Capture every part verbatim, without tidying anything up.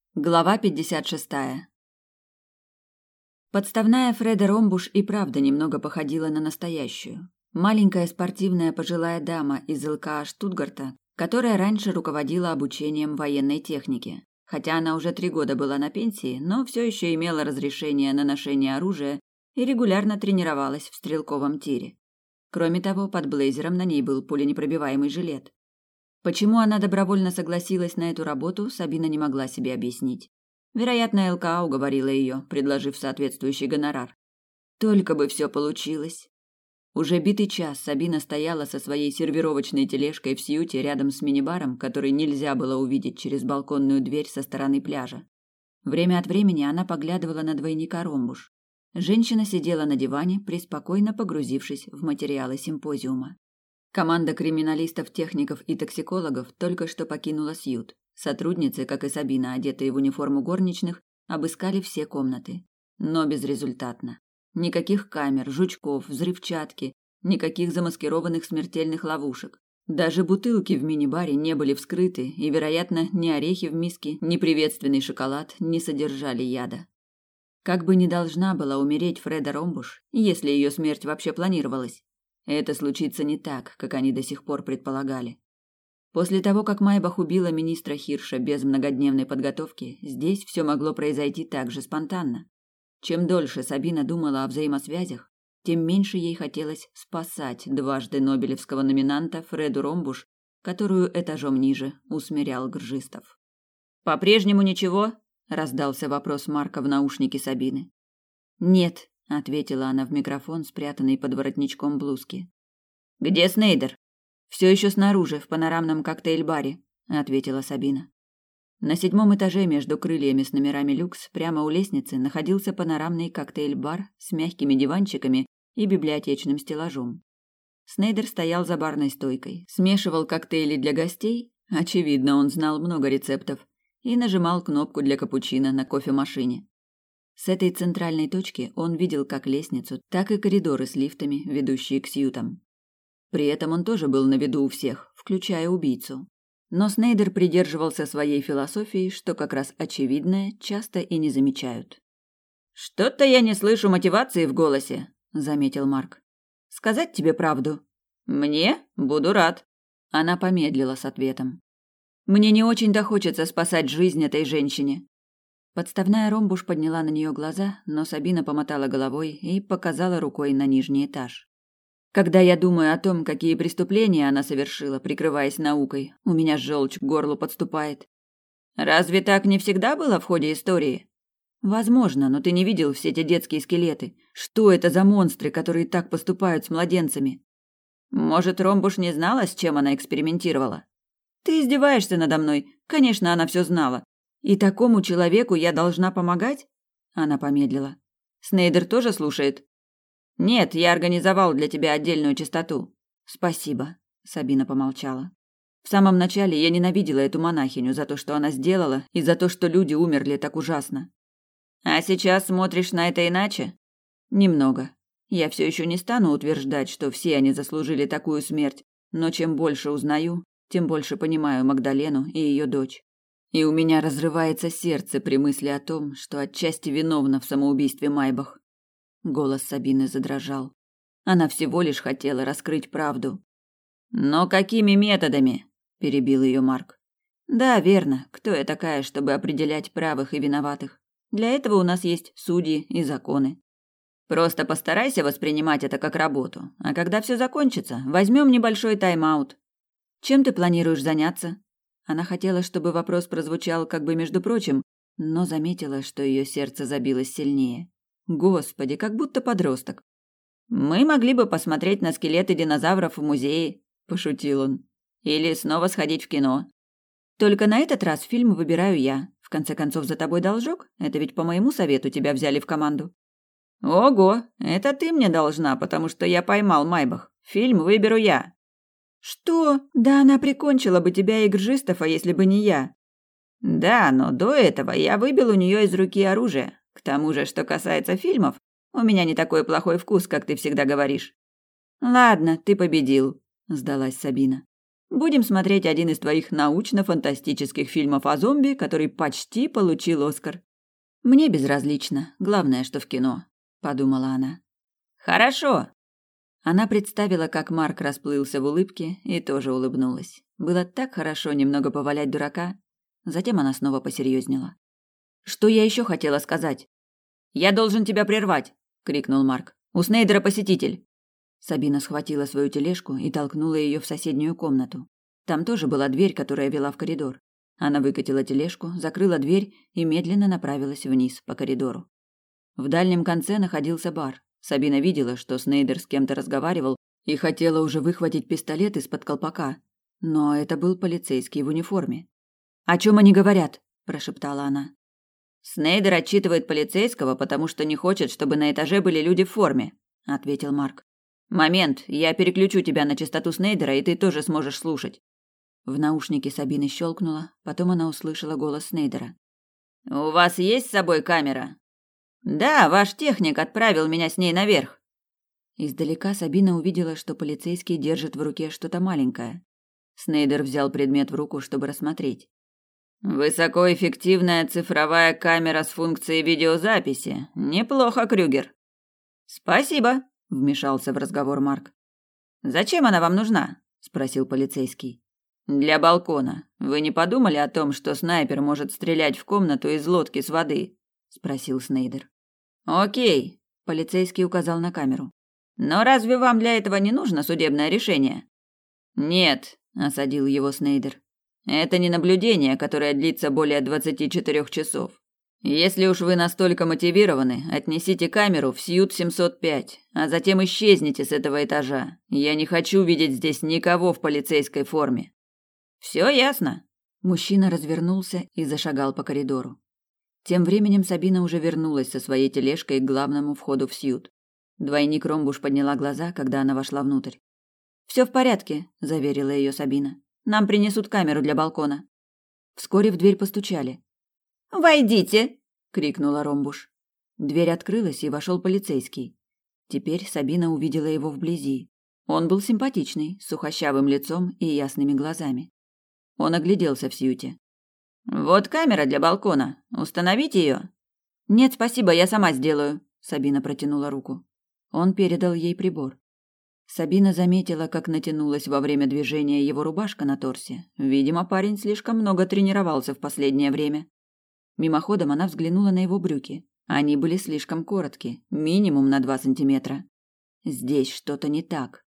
Глава пятьдесят шестая. Подставная Фреда Ромбуш и правда немного походила на настоящую. Маленькая спортивная пожилая дама из ЛКА Штутгарта, которая раньше руководила обучением военной техники. Хотя она уже три года была на пенсии, но все еще имела разрешение на ношение оружия и регулярно тренировалась в стрелковом тире. Кроме того, под блейзером на ней был пуленепробиваемый жилет. Почему она добровольно согласилась на эту работу, Сабина не могла себе объяснить. Вероятно, ЛКА уговорила ее, предложив соответствующий гонорар. Только бы все получилось. Уже битый час Сабина стояла со своей сервировочной тележкой в Сьюте рядом с мини-баром, который нельзя было увидеть через балконную дверь со стороны пляжа. Время от времени она поглядывала на двойника Ромбуш. Женщина сидела на диване, преспокойно погрузившись в материалы симпозиума. Команда криминалистов, техников и токсикологов только что покинула Сьют. Сотрудницы, как и Сабина, одетые в униформу горничных, обыскали все комнаты. Но безрезультатно. Никаких камер, жучков, взрывчатки, никаких замаскированных смертельных ловушек. Даже бутылки в мини-баре не были вскрыты, и, вероятно, ни орехи в миске, ни приветственный шоколад не содержали яда. Как бы ни должна была умереть Фреда Ромбуш, если ее смерть вообще планировалась, это случится не так, как они до сих пор предполагали. После того, как Майбах убила министра Хирша без многодневной подготовки, здесь все могло произойти так же спонтанно. Чем дольше Сабина думала о взаимосвязях, тем меньше ей хотелось спасать дважды нобелевского номинанта Фреду Ромбуш, которую этажом ниже усмирял Гржистов. «По-прежнему ничего?» – раздался вопрос Марка в наушнике Сабины. «Нет», – ответила она в микрофон, спрятанный под воротничком блузки. «Где Снейдер?» «Все еще снаружи, в панорамном коктейль-баре», – ответила Сабина. На седьмом этаже между крыльями с номерами люкс прямо у лестницы находился панорамный коктейль-бар с мягкими диванчиками и библиотечным стеллажом. Снейдер стоял за барной стойкой, смешивал коктейли для гостей, очевидно, он знал много рецептов, и нажимал кнопку для капучино на кофемашине. С этой центральной точки он видел как лестницу, так и коридоры с лифтами, ведущие к Сьютам. При этом он тоже был на виду у всех, включая убийцу. Но Снейдер придерживался своей философии, что как раз очевидное часто и не замечают. «Что-то я не слышу мотивации в голосе», — заметил Марк. «Сказать тебе правду?» «Мне? Буду рад». Она помедлила с ответом. «Мне не очень-то хочется спасать жизнь этой женщине». Подставная Ромбуш подняла на нее глаза, но Сабина помотала головой и показала рукой на нижний этаж. Когда я думаю о том, какие преступления она совершила, прикрываясь наукой, у меня желчь к горлу подступает. Разве так не всегда было в ходе истории? Возможно, но ты не видел все эти детские скелеты. Что это за монстры, которые так поступают с младенцами? Может, Ромбуш не знала, с чем она экспериментировала? Ты издеваешься надо мной. Конечно, она все знала. И такому человеку я должна помогать? Она помедлила. Снейдер тоже слушает? Нет, я организовал для тебя отдельную частоту. Спасибо, Сабина помолчала. В самом начале я ненавидела эту монахиню за то, что она сделала, и за то, что люди умерли так ужасно. А сейчас смотришь на это иначе? Немного. Я все еще не стану утверждать, что все они заслужили такую смерть, но чем больше узнаю, тем больше понимаю Магдалену и ее дочь. И у меня разрывается сердце при мысли о том, что отчасти виновна в самоубийстве Майбах. Голос Сабины задрожал. Она всего лишь хотела раскрыть правду. «Но какими методами?» – перебил ее Марк. «Да, верно. Кто я такая, чтобы определять правых и виноватых? Для этого у нас есть судьи и законы. Просто постарайся воспринимать это как работу, а когда все закончится, возьмем небольшой тайм-аут. Чем ты планируешь заняться?» Она хотела, чтобы вопрос прозвучал как бы между прочим, но заметила, что ее сердце забилось сильнее. Господи, как будто подросток. «Мы могли бы посмотреть на скелеты динозавров в музее», – пошутил он. «Или снова сходить в кино. Только на этот раз фильм выбираю я. В конце концов, за тобой должок. Это ведь по моему совету тебя взяли в команду». «Ого, это ты мне должна, потому что я поймал Майбах. Фильм выберу я». «Что? Да она прикончила бы тебя и Гржистова, если бы не я». «Да, но до этого я выбил у нее из руки оружие. К тому же, что касается фильмов, у меня не такой плохой вкус, как ты всегда говоришь». «Ладно, ты победил», – сдалась Сабина. Будем смотреть один из твоих научно-фантастических фильмов о зомби, который почти получил Оскар. Мне безразлично, главное, что в кино, подумала она. Хорошо. Она представила, как Марк расплылся в улыбке, и тоже улыбнулась. Было так хорошо немного повалять дурака. Затем она снова посерьезнела. Что я еще хотела сказать? Я должен тебя прервать, крикнул Марк. У Снейдера посетитель. Сабина схватила свою тележку и толкнула ее в соседнюю комнату. Там тоже была дверь, которая вела в коридор. Она выкатила тележку, закрыла дверь и медленно направилась вниз по коридору. В дальнем конце находился бар. Сабина видела, что Снейдер с кем-то разговаривал и хотела уже выхватить пистолет из-под колпака, но это был полицейский в униформе. «О чем они говорят?» – прошептала она. «Снейдер отчитывает полицейского, потому что не хочет, чтобы на этаже были люди в форме», – ответил Марк. «Момент, я переключу тебя на частоту Снейдера, и ты тоже сможешь слушать». В наушнике Сабины щелкнуло, потом она услышала голос Снейдера. «У вас есть с собой камера?» «Да, ваш техник отправил меня с ней наверх». Издалека Сабина увидела, что полицейский держит в руке что-то маленькое. Снейдер взял предмет в руку, чтобы рассмотреть. «Высокоэффективная цифровая камера с функцией видеозаписи. Неплохо, Крюгер». «Спасибо», — вмешался в разговор Марк. «Зачем она вам нужна?» — спросил полицейский. «Для балкона. Вы не подумали о том, что снайпер может стрелять в комнату из лодки с воды?» — спросил Снейдер. «Окей», — полицейский указал на камеру. «Но разве вам для этого не нужно судебное решение?» «Нет», — осадил его Снейдер. «Это не наблюдение, которое длится более двадцати четырёх часов. Если уж вы настолько мотивированы, отнесите камеру в Сьют семьсот пять, а затем исчезните с этого этажа. Я не хочу видеть здесь никого в полицейской форме». «Все ясно». Мужчина развернулся и зашагал по коридору. Тем временем Сабина уже вернулась со своей тележкой к главному входу в Сьют. Двойник Ромбуш подняла глаза, когда она вошла внутрь. «Все в порядке», – заверила ее Сабина. «Нам принесут камеру для балкона». Вскоре в дверь постучали. «Войдите!» – крикнула Ромбуш. Дверь открылась, и вошел полицейский. Теперь Сабина увидела его вблизи. Он был симпатичный, с сухощавым лицом и ясными глазами. Он огляделся в Сьюте. «Вот камера для балкона. Установите ее?» «Нет, спасибо, я сама сделаю», – Сабина протянула руку. Он передал ей прибор. Сабина заметила, как натянулась во время движения его рубашка на торсе. Видимо, парень слишком много тренировался в последнее время. Мимоходом она взглянула на его брюки. Они были слишком коротки, минимум на два сантиметра. Здесь что-то не так.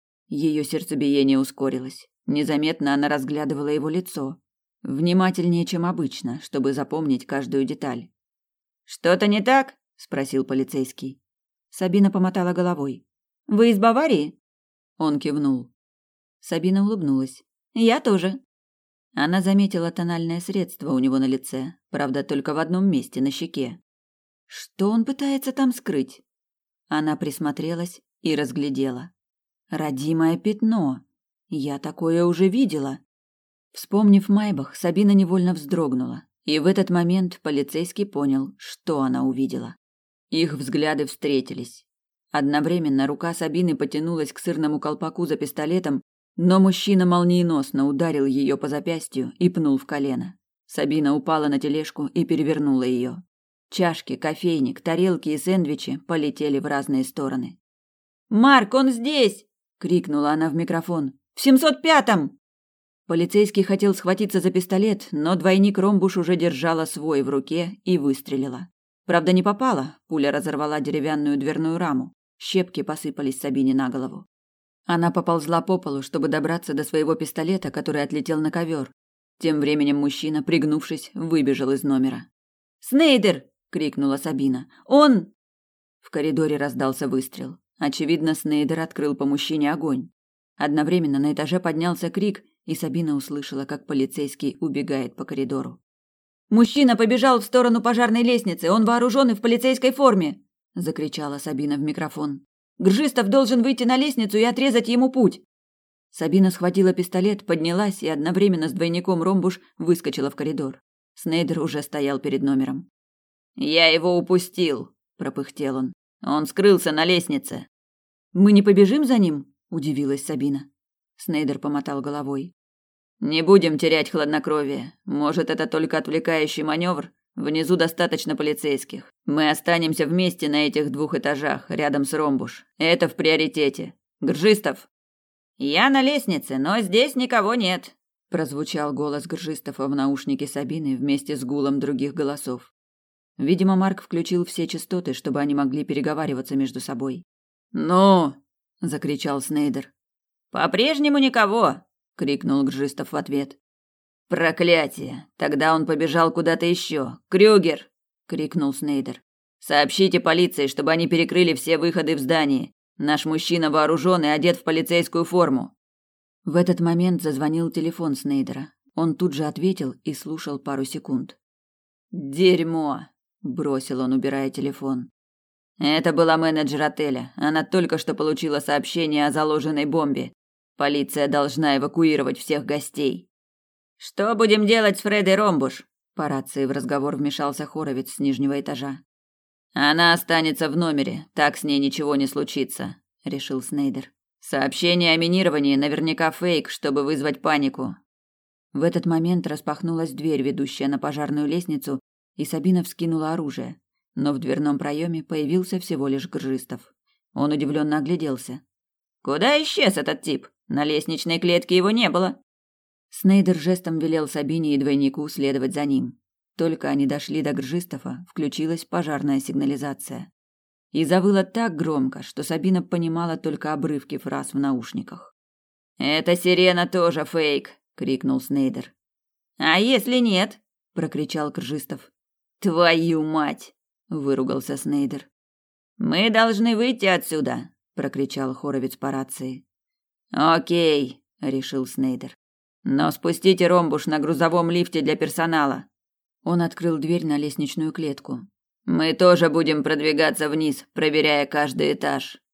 Ее сердцебиение ускорилось. Незаметно она разглядывала его лицо. Внимательнее, чем обычно, чтобы запомнить каждую деталь. «Что-то не так?» – спросил полицейский. Сабина помотала головой. «Вы из Баварии?» Он кивнул. Сабина улыбнулась. «Я тоже». Она заметила тональное средство у него на лице, правда, только в одном месте, на щеке. Что он пытается там скрыть? Она присмотрелась и разглядела. Родимое пятно. Я такое уже видела. Вспомнив Майбах, Сабина невольно вздрогнула, и в этот момент полицейский понял, что она увидела. Их взгляды встретились. Одновременно рука Сабины потянулась к сырному колпаку за пистолетом, но мужчина молниеносно ударил ее по запястью и пнул в колено. Сабина упала на тележку и перевернула ее. Чашки, кофейник, тарелки и сэндвичи полетели в разные стороны. «Марк, он здесь!» – крикнула она в микрофон. «В семьсот пятом!» Полицейский хотел схватиться за пистолет, но двойник Ромбуш уже держала свой в руке и выстрелила. Правда, не попала, пуля разорвала деревянную дверную раму. Щепки посыпались Сабине на голову. Она поползла по полу, чтобы добраться до своего пистолета, который отлетел на ковер. Тем временем мужчина, пригнувшись, выбежал из номера. «Снейдер!» – крикнула Сабина. «Он!» В коридоре раздался выстрел. Очевидно, Снейдер открыл по мужчине огонь. Одновременно на этаже поднялся крик, и Сабина услышала, как полицейский убегает по коридору. «Мужчина побежал в сторону пожарной лестницы! Он вооружен и в полицейской форме!» – закричала Сабина в микрофон. «Гржистов должен выйти на лестницу и отрезать ему путь!» Сабина схватила пистолет, поднялась и одновременно с двойником Ромбуш выскочила в коридор. Снейдер уже стоял перед номером. «Я его упустил!» – пропыхтел он. «Он скрылся на лестнице!» «Мы не побежим за ним?» – удивилась Сабина. Снейдер помотал головой. Не будем терять хладнокровие. Может, это только отвлекающий маневр? Внизу достаточно полицейских. Мы останемся вместе на этих двух этажах, рядом с Ромбуш. Это в приоритете. Гржистов. Я на лестнице, но здесь никого нет, прозвучал голос Гржистова в наушнике Сабины вместе с гулом других голосов. Видимо, Марк включил все частоты, чтобы они могли переговариваться между собой. «Ну!» – закричал Снейдер. «По-прежнему никого!» – крикнул Гржистов в ответ. «Проклятие! Тогда он побежал куда-то еще. Крюгер!» – крикнул Снейдер. «Сообщите полиции, чтобы они перекрыли все выходы в здании. Наш мужчина вооружен и одет в полицейскую форму». В этот момент зазвонил телефон Снейдера. Он тут же ответил и слушал пару секунд. «Дерьмо!» – бросил он, убирая телефон. Это была менеджер отеля. Она только что получила сообщение о заложенной бомбе. Полиция должна эвакуировать всех гостей. Что будем делать с Фредой Ромбуш? По рации в разговор вмешался Хоровиц с нижнего этажа. Она останется в номере, так с ней ничего не случится, решил Снейдер. Сообщение о минировании наверняка фейк, чтобы вызвать панику. В этот момент распахнулась дверь, ведущая на пожарную лестницу, и Сабина вскинула оружие. Но в дверном проеме появился всего лишь Гржистов. Он удивленно огляделся. «Куда исчез этот тип? На лестничной клетке его не было». Снейдер жестом велел Сабине и двойнику следовать за ним. Только они дошли до Гржистова, включилась пожарная сигнализация. И завыла так громко, что Сабина понимала только обрывки фраз в наушниках. «Эта сирена тоже фейк!» — крикнул Снейдер. «А если нет?» — прокричал Гржистов. «Твою мать!» — выругался Снейдер. «Мы должны выйти отсюда!» — прокричал Хоровиц по рации. «Окей!» — решил Снейдер. «Но спустите Ромбуш на грузовом лифте для персонала!» Он открыл дверь на лестничную клетку. «Мы тоже будем продвигаться вниз, проверяя каждый этаж!»